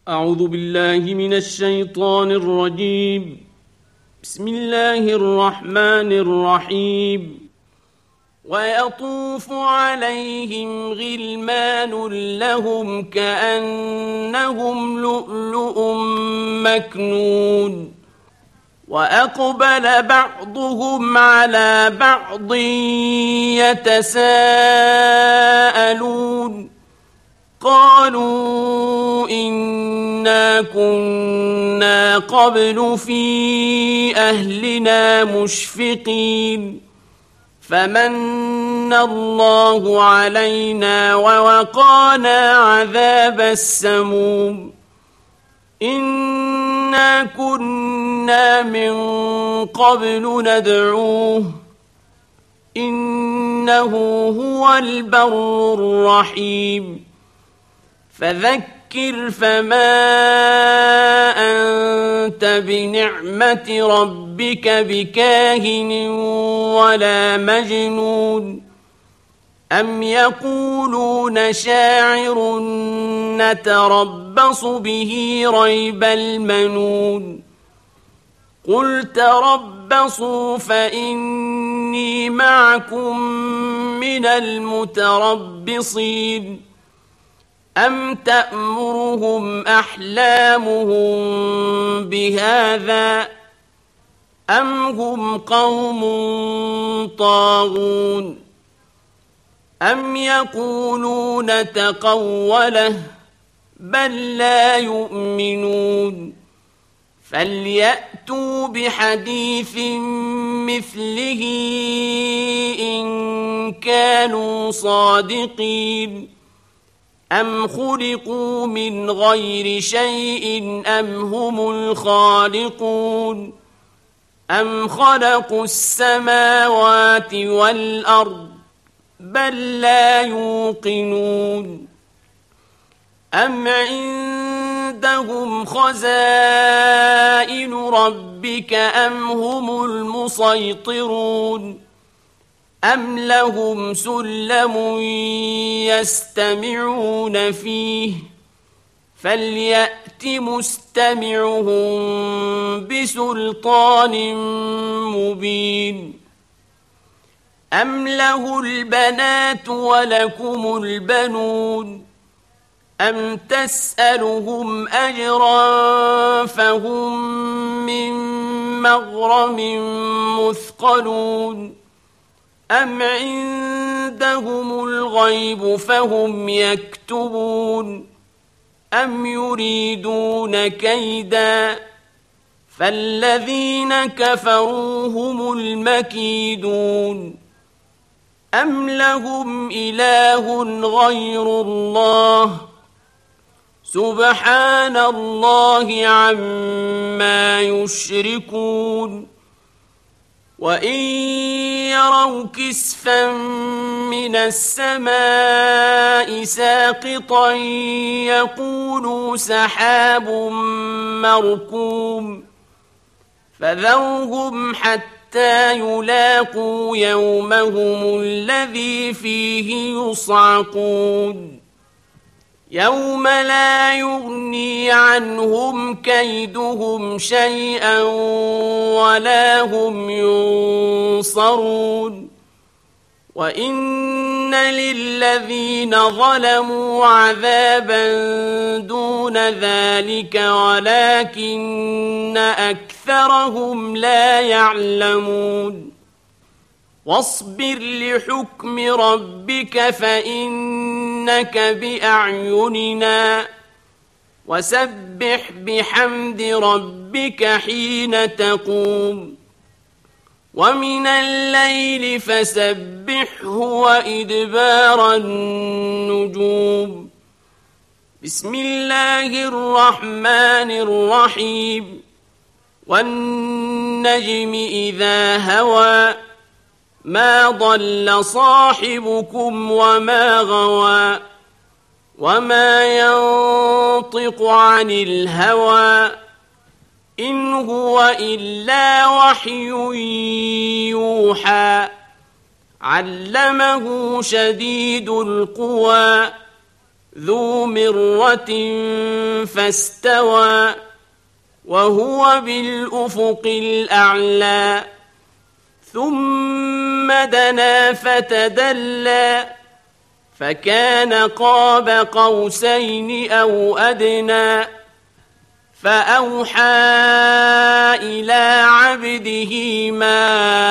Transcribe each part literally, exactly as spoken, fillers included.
أعوذ بالله من الشيطان الرجيم. بسم الله الرحمن الرحيم. ويطوف عليهم غلمان لهم كأنهم لؤلؤ مكنون وأقبل بعضهم على بعض يتساءلون قالوا إنا كنا قبل في أهلنا مشفقين فمن الله علينا ووقانا عذاب السموم إنا كنا من قبل ندعوه إنه هو البر الرحيم فذكر فما أنت بنعمة ربك بكاهن ولا مجنون أم يقولون شاعر نتربص به ريب المنون قل تربصوا فإني معكم من المتربصين أم تأمرهم أحلامهم بهذا أم هم قوم طاغون أم يقولون تقوله بل لا يؤمنون فليأتوا بحديث مثله إن كانوا صادقين أم خلقوا من غير شيء أم هم الخالقون أم خلقوا السماوات والأرض بل لا يوقنون أم عندهم خزائن ربك أم هم المسيطرون أم لهم سلم يستمعون فيه فليأت مستمعهم بسلطان مبين أم له البنات ولكم البنون أم تسألهم أجرا فهم من مغرم مثقلون أم عندهم الغيب فهم يكتبون أم يريدون كيدا فالذين كفروا هم المكيدون أم لهم إله غير الله سبحان الله عما يشركون وإن يروا كسفا من السماء ساقطا يقولوا سحاب مركوم فذرهم حتى يلاقوا يومهم الذي فيه يصعقون يوم لا يغني عنهم كيدهم شيئا ولا هم ينصرون وإن للذين ظلموا عذابا دون ذلك ولكن أكثرهم لا يعلمون واصبر لحكم ربك فإنك بأعيننا وسبح بحمد ربك حين تقوم ومن الليل فسبحه وإدبار النجوم بسم الله الرحمن الرحيم والنجم إذا هوى ما ضل صاحبكم وما غوى وما ينطق عن الهوى إن هو إلا وحي يوحى علمه شديد القوى ذو مرة فاستوى وهو بالأفق الأعلى ثم دنا فتدلى فكان قاب قوسين أو أدنى فأوحى إلى عبده ما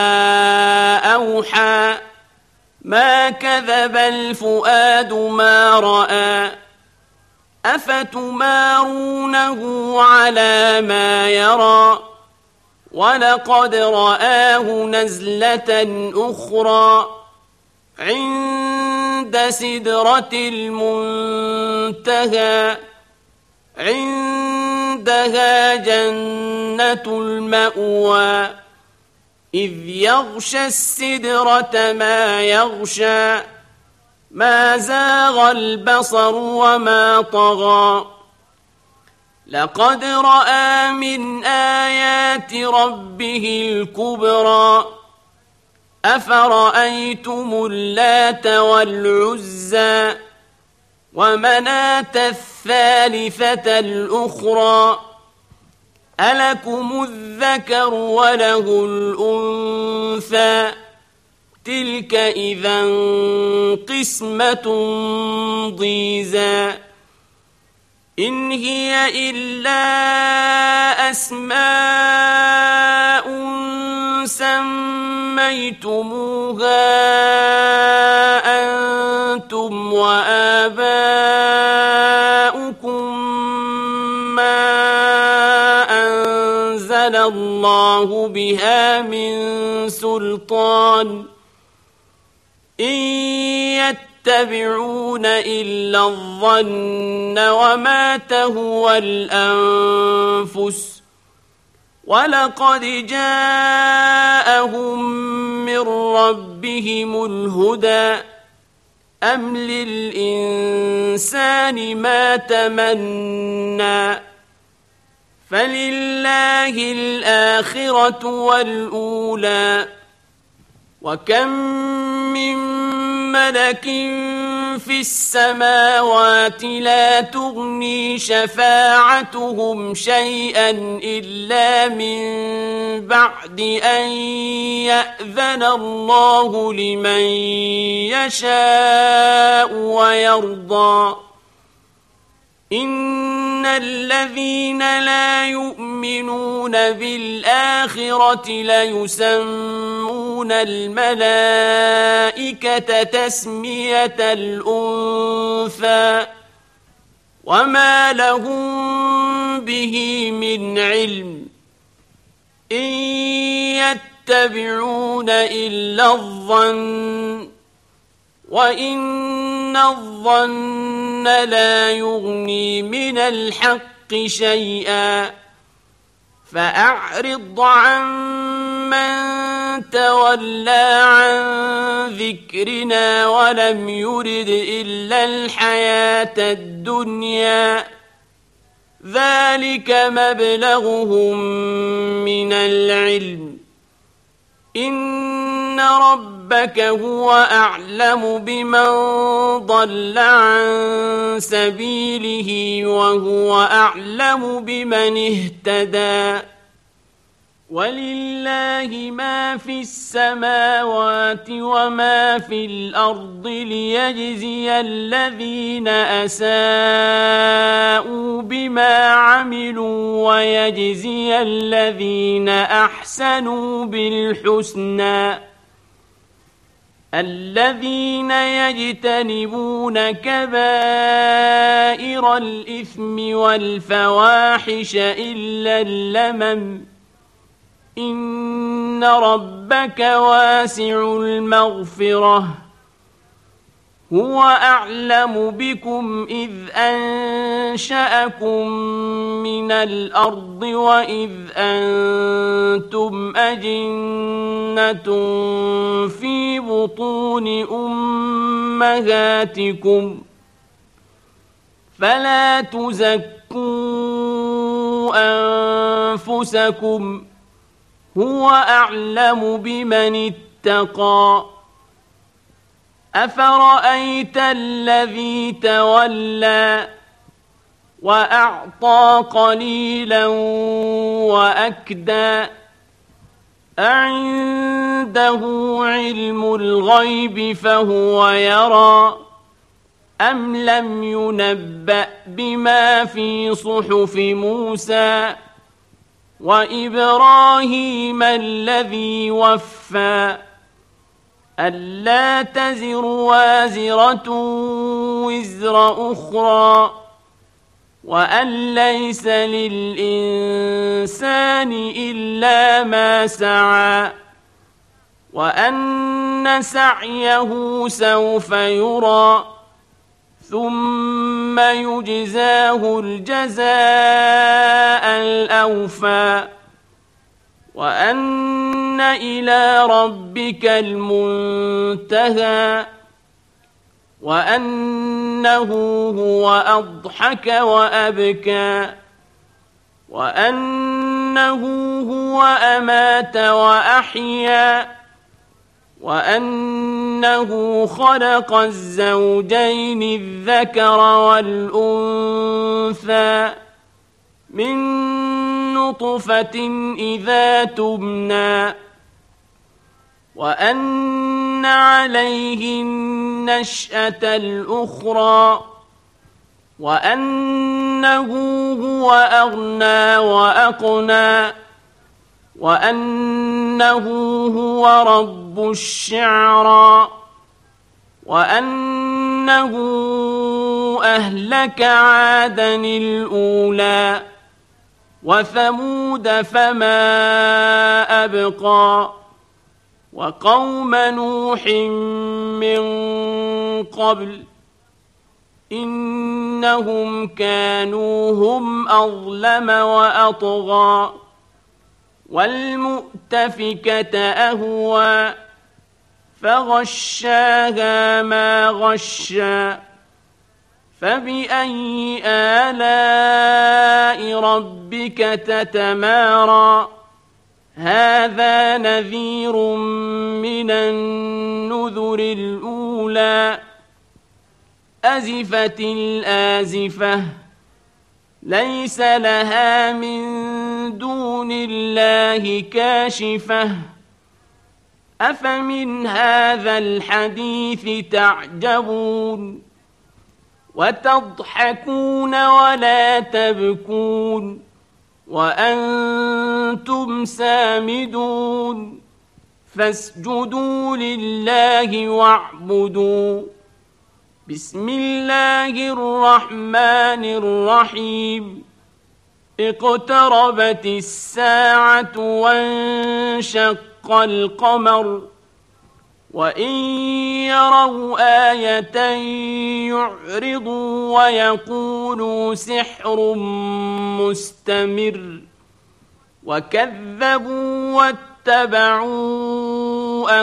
أوحى ما كذب الفؤاد ما رأى أفتمارونه على ما يرى ولقد رآه نزلة أخرى عند سدرة المنتهى عندها جنة المأوى إذ يغشى السدرة ما يغشى ما زاغ البصر وما طغى لقد رأى من آيات ربه الكبرى أفرأيتم اللات والعزى ومناة الثالثة الأخرى ألكم الذكر وله الأنثى تلك إذا قسمة ضيزى إن هي إلا أسماء سميتموها أنتم وآباؤكم ما أنزل الله بها من سلطان إن يتبعون إلا الظن وما تهوى الأنفس ولقد جاءهم من ربهم الهدى أم للإنسان ما تمنى فلله الآخرة والأولى وكم من ملك في السماوات لا تغني شفاعتهم شيئا إلا من بعد أن يأذن الله لمن يشاء ويرضى إن الذين لا يؤمنون بالآخرة ليسمون الملائكة تسمية الأنثى وما لهم به من علم إن يتبعون إلا الظن وإن الظن لا يغني من الحق شيئا فأعرض عن من تولى عن ذكرنا ولم يرد إلا الحياة الدنيا ذلك مبلغهم من العلم إن ربك هو أعلم بمن ضل عن سبيله وهو أعلم بمن اهتدى ولله ما في السماوات وما في الأرض ليجزي الذين أساءوا بما عملوا ويجزي الذين أحسنوا بالحسنى الذين يجتنبون كبائر الإثم والفواحش إلا اللمم إن ربك واسع المغفرة هو أعلم بكم إذ أنشأكم من الأرض وإذ أنتم أجنة في بطون أمهاتكم فلا تزكوا أنفسكم هو أعلم بمن اتقى أفرأيت الذي تولى وأعطى قليلا وأكدى أعنده علم الغيب فهو يرى أم لم ينبأ بما في صحف موسى وإبراهيم الذي وفى ألا تزر وازرة وزر أخرى وأن ليس للإنسان إلا ما سعى وأن سعيه سوف يرى ثم يجزاه الجزاء الأوفى وأن إلى ربك المنتهى وأنه هو أضحك وأبكى وأنه هو أمات وأحيا وأنه خلق الزوجين الذكر والأنثى من نطفة إذا تمنى وأن عليه النشأة الأخرى وأنه هو أغنى وأقنى وأنه هو رب الشعرى وأنه أهلك عادا الأولى وثمود فما أبقى وقوم نوح من قبل إنهم كانوا هم أظلم وأطغى والمؤتفكة أهوى فغشاها ما غشى فبأي آلاء ربك تتمارى هذا نذير من النذر الأولى أزفت الآزفة ليس لها من دون الله كاشفة أفمن هذا الحديث تعجبون وتضحكون ولا تبكون وأنتم سامدون فاسجدوا لله واعبدوا بسم الله الرحمن الرحيم اقتربت الساعة وانشق القمر وإن يروا آية يعرضوا ويقولوا سحر مستمر وكذبوا واتبعوا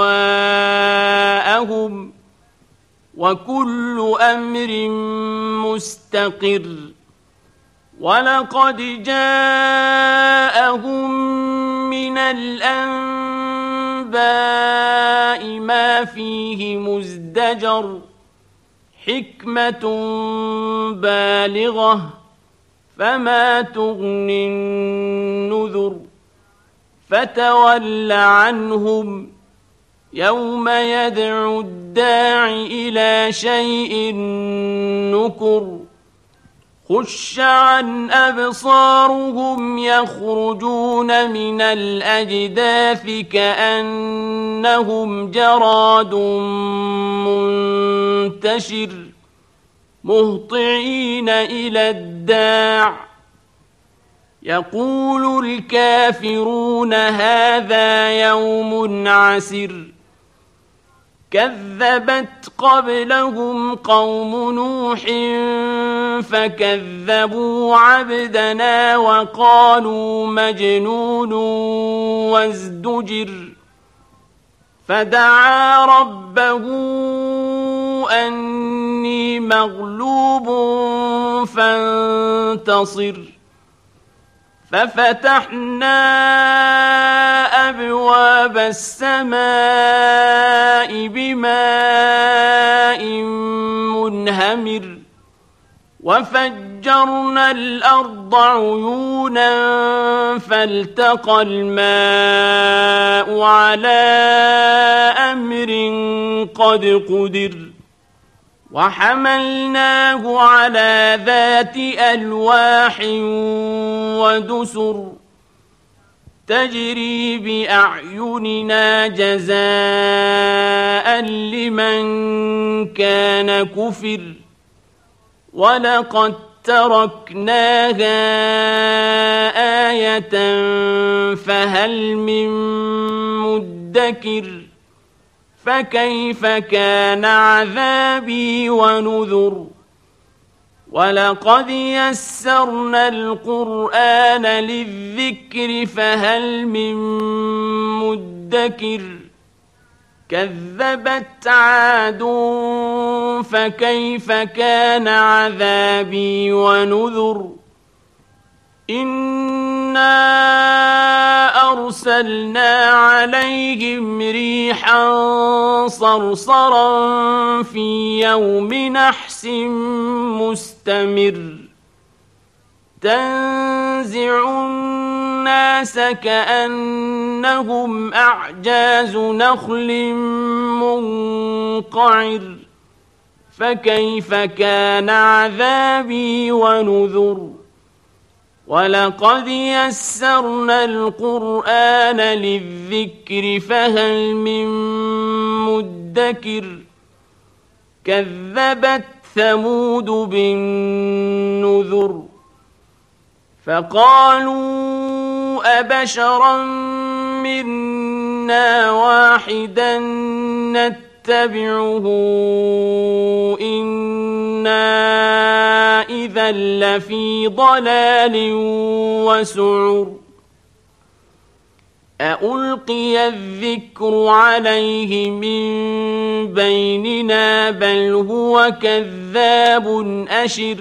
أهواءهم وكل أمر مستقر ولقد جاءهم من الأنباء ما فيه مزدجر حكمة بالغة فما تغني النذر فتول عنهم يوم يدعو الداع إلى شيء نكر خش عن أبصارهم يخرجون من الأجداث كأنهم جراد منتشر مهطعين إلى الداع يقول الكافرون هذا يوم عسر كذبت قبلهم قوم نوح فكذبوا عبدنا وقالوا مجنون وازدجر فدعا ربه أني مغلوب فانتصر ففتحنا أبواب السماء بماء منهمر وفجرنا الأرض عيونا فالتقى الماء على أمر قد قدر وحملناه على ذات ألواح ودسر تجري بأعيننا جزاء لمن كان كفر ولقد تركناها آية فهل من مدكر فكيف كان عذابي ونذر ولقد يسرنا القرآن للذكر فهل من مدكر كذبت عاد فكيف كان عذابي ونذر إنا أرسلنا عليهم ريحا صرصرا في يوم نحس مستمر تنزع الناس كأنهم أعجاز نخل منقعر فكيف كان عذابي ونذر ولقد يسرنا القرآن للذكر فهل من مدكر كذبت ثمود بالنذر فقالوا أبشرا منا واحدا نتبعه إنا إذا لفي ضلال وسعر أألقي الذكر عليه من بيننا بل هو كذاب أشر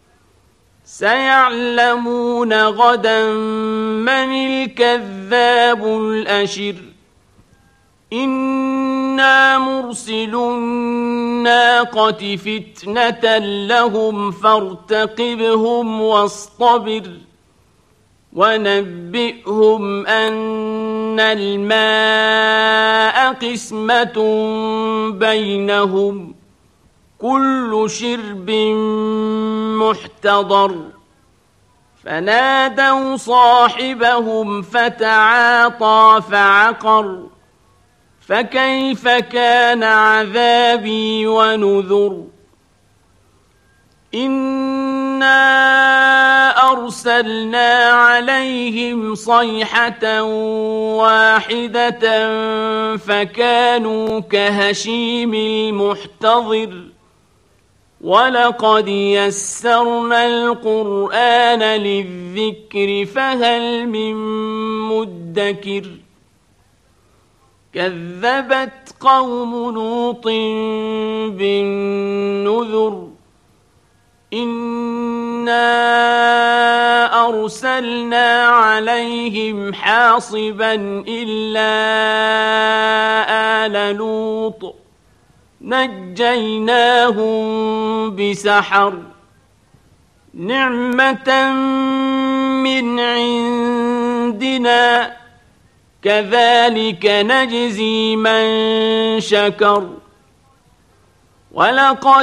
سيعلمون غدا من الكذاب الأشر إنا مرسل الناقة فتنة لهم فارتقبهم واصطبر ونبئهم أن الماء قسمة بينهم كل شرب محتضر فنادوا صاحبهم فتعاطى فعقر فكيف كان عذابي ونذر إنا أرسلنا عليهم صيحة واحدة فكانوا كهشيم المحتضر ولقد يسرنا القرآن للذكر فهل من مدكر كذبت قوم لوط بالنذر إنا أرسلنا عليهم حاصبا إلا آل لوط نجيناهم بسحر نعمة من عندنا كذلك نجزي من شكر ولقد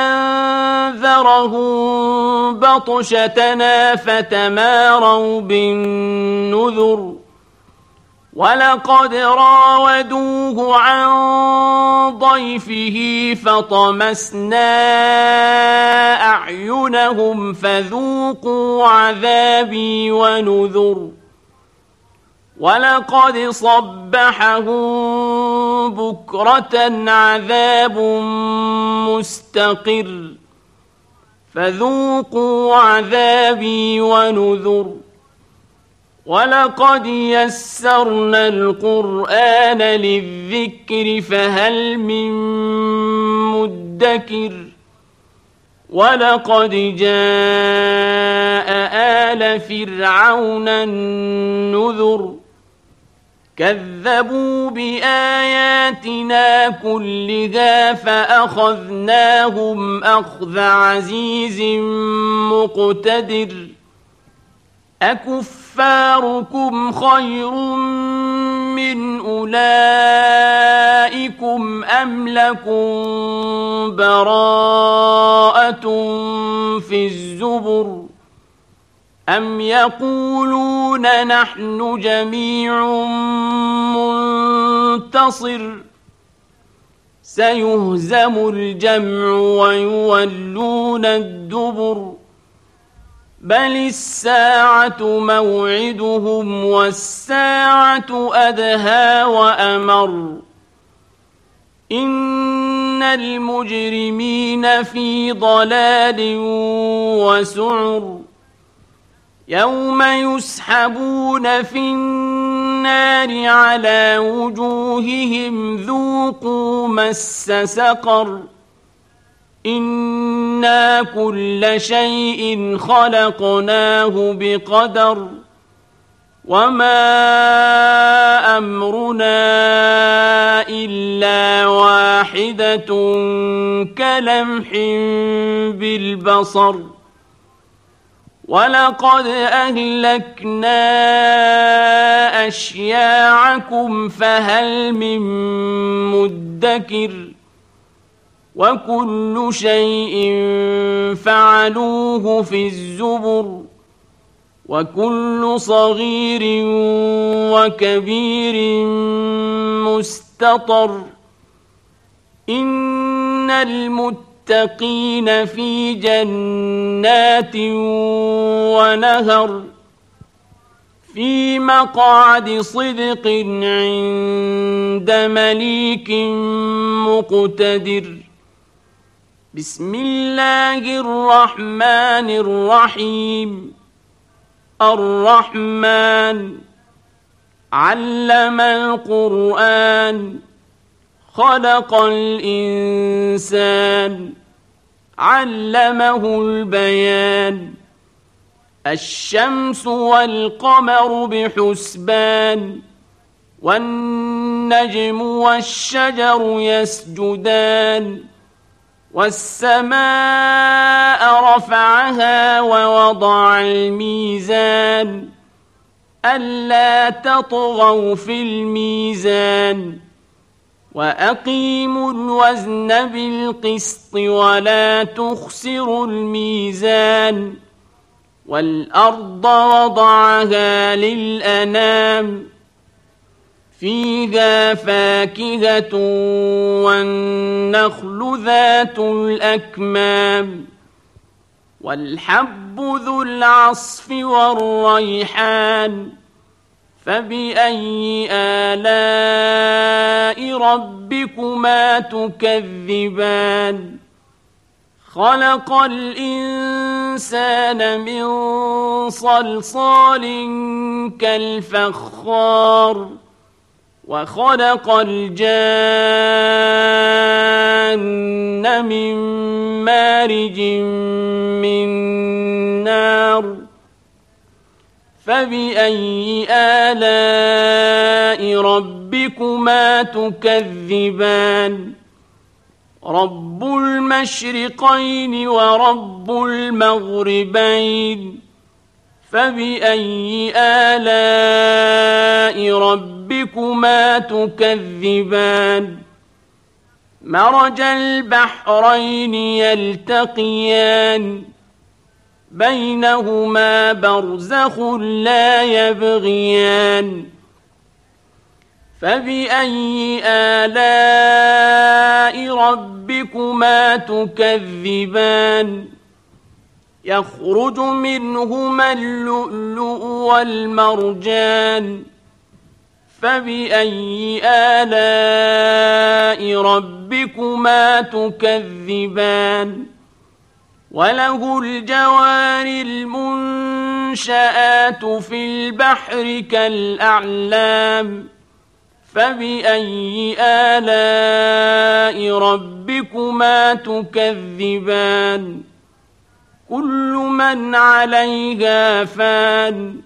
أنذرهم بطشتنا فتماروا بالنذر ولقد راودوه عن ضيفه فطمسنا أعينهم فذوقوا عذابي ونذر ولقد صبحهم بكرة عذاب مستقر فذوقوا عذابي ونذر ولقد يسرنا القرآن للذكر فهل من مدكر ولقد جاء آلَ فِرْعَوْنَ النُّذُرُ كَذَّبُوا بِآيَاتِنَا كُلِّهَا فَأَخَذْنَاهُمْ أَخْذَ عَزِيزٍ مُّقْتَدِرٍ أَكُفَّارُكُمْ خَيْرٌ مِّنْ أُولَئِكُمْ أَمْ لَكُمْ بَرَاءَةٌ فِي الزُّبُرِ أَمْ يَقُولُونَ نَحْنُ جَمِيعٌ مُّنتَصِرٌ سَيُهْزَمُ الْجَمْعُ وَيُوَلُّونَ الدُّبُرَ بَلِ السَّاعَةُ مَوْعِدُهُمْ وَالسَّاعَةُ أَدْهَىٰ وَأَمَرُّ إِنَّ الْمُجْرِمِينَ فِي ضَلَالٍ وَسُعُرٍ يَوْمَ يُسْحَبُونَ فِي النَّارِ عَلَىٰ وُجُوهِهِمْ ذُوقُوا مَسَّ سَقَرَ إِنَّا كُلَّ شَيْءٍ خَلَقْنَاهُ بِقَدَرٍ وَمَا أَمْرُنَا إِلَّا وَاحِدَةٌ كَلَمْحٍ بِالْبَصَرِ وَلَقَدْ أَهْلَكْنَا أَشْيَاعَكُمْ فَهَلْ مِن مُّدَّكِرٍ وَكُلُّ شَيْءٍ فَعَلُوهُ فِي الزُّبُرِ وَكُلُّ صَغِيرٍ وَكَبِيرٍ مُّسْتَطَرٍ إِنَّ الْمُتَّقِينَ فِي جَنَّاتٍ وَنَهَرٍ فِي مَقْعَدِ صِدْقٍ عِندَ مَلِيكٍ مُّقْتَدِرٍ بسم الله الرحمن الرحيم الرحمن علم القرآن خلق الإنسان علمه البيان الشمس والقمر بحسبان والنجم والشجر يسجدان والسماء رفعها ووضع الميزان ألا تطغوا في الميزان وأقيموا الوزن بالقسط ولا تخسروا الميزان والأرض وضعها للأنام فيها فاكهة والنخل ذات الأكمام والحب ذو العصف والريحان فبأي آلاء ربكما تكذبان خلق الإنسان من صلصال كالفخار وخلق الجان من مارج من نار فبأي آلاء ربكما تكذبان رب المشرقين ورب المغربين فبأي آلاء ربكما تكذبان مرج البحرين يلتقيان بينهما برزخ لا يبغيان فبأي آلاء ربكما تكذبان يخرج منهما اللؤلؤ والمرجان فبأي آلاء ربكما تكذبان وله الجوار المنشآت في البحر كالأعلام فبأي آلاء ربكما تكذبان كل من عليها فان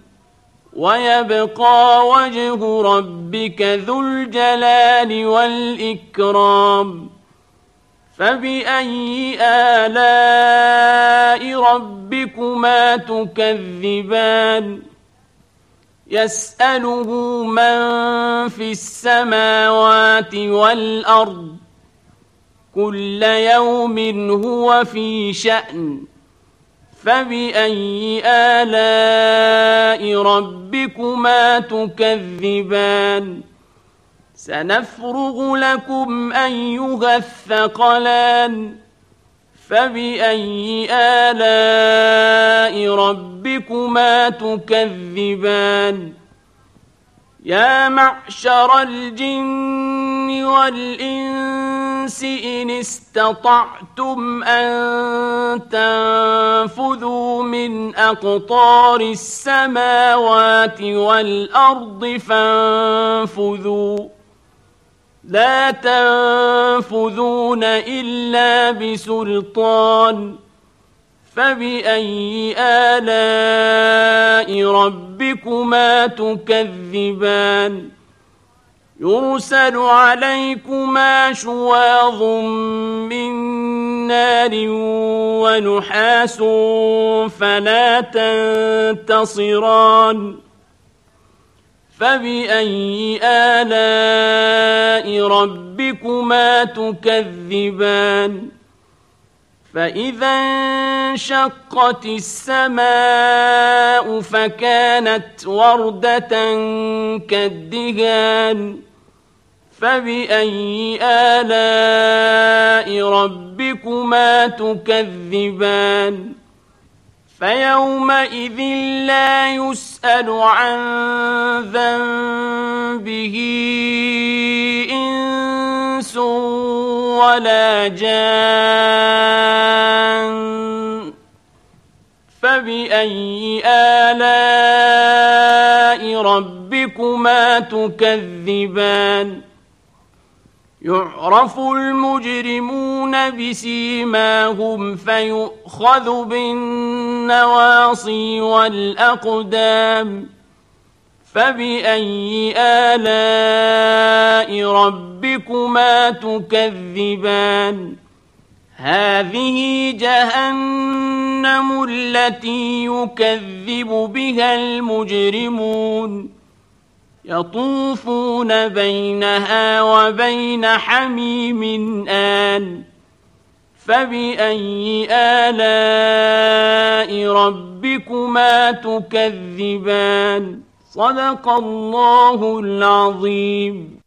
ويبقى وجه ربك ذو الجلال والإكرام فبأي آلاء ربكما تكذبان يسأله من في السماوات والأرض كل يوم هو في شأن فبأي آلاء ربكما تكذبان سنفرغ لكم أيها الثقلان فبأي آلاء ربكما تكذبان يا معشر الجن والإنس إن استطعتم أن تنفذوا من أقطار السماوات والأرض فانفذوا لا تنفذون إلا بسلطان فبأي آلاء ربكما تكذبان يرسل عليكما شواظ من نار ونحاس فلا تنتصران فبأي آلاء ربكما تكذبان فإذا انشقت السماء فكانت وردة كالدهان فبأي آلاء ربكما تكذبان فيومئذ لا يسأل عن ذنبه إنس ولا جان فبأي آلاء ربكما تكذبان يعرف المجرمون بسيماهم فيؤخذ بالنواصي والأقدام فبأي آلاء ربكما تكذبان هذه جهنم التي يكذب بها المجرمون يطوفون بينها وبين حميم آن فبأي آلاء ربكما تكذبان صدق الله العظيم.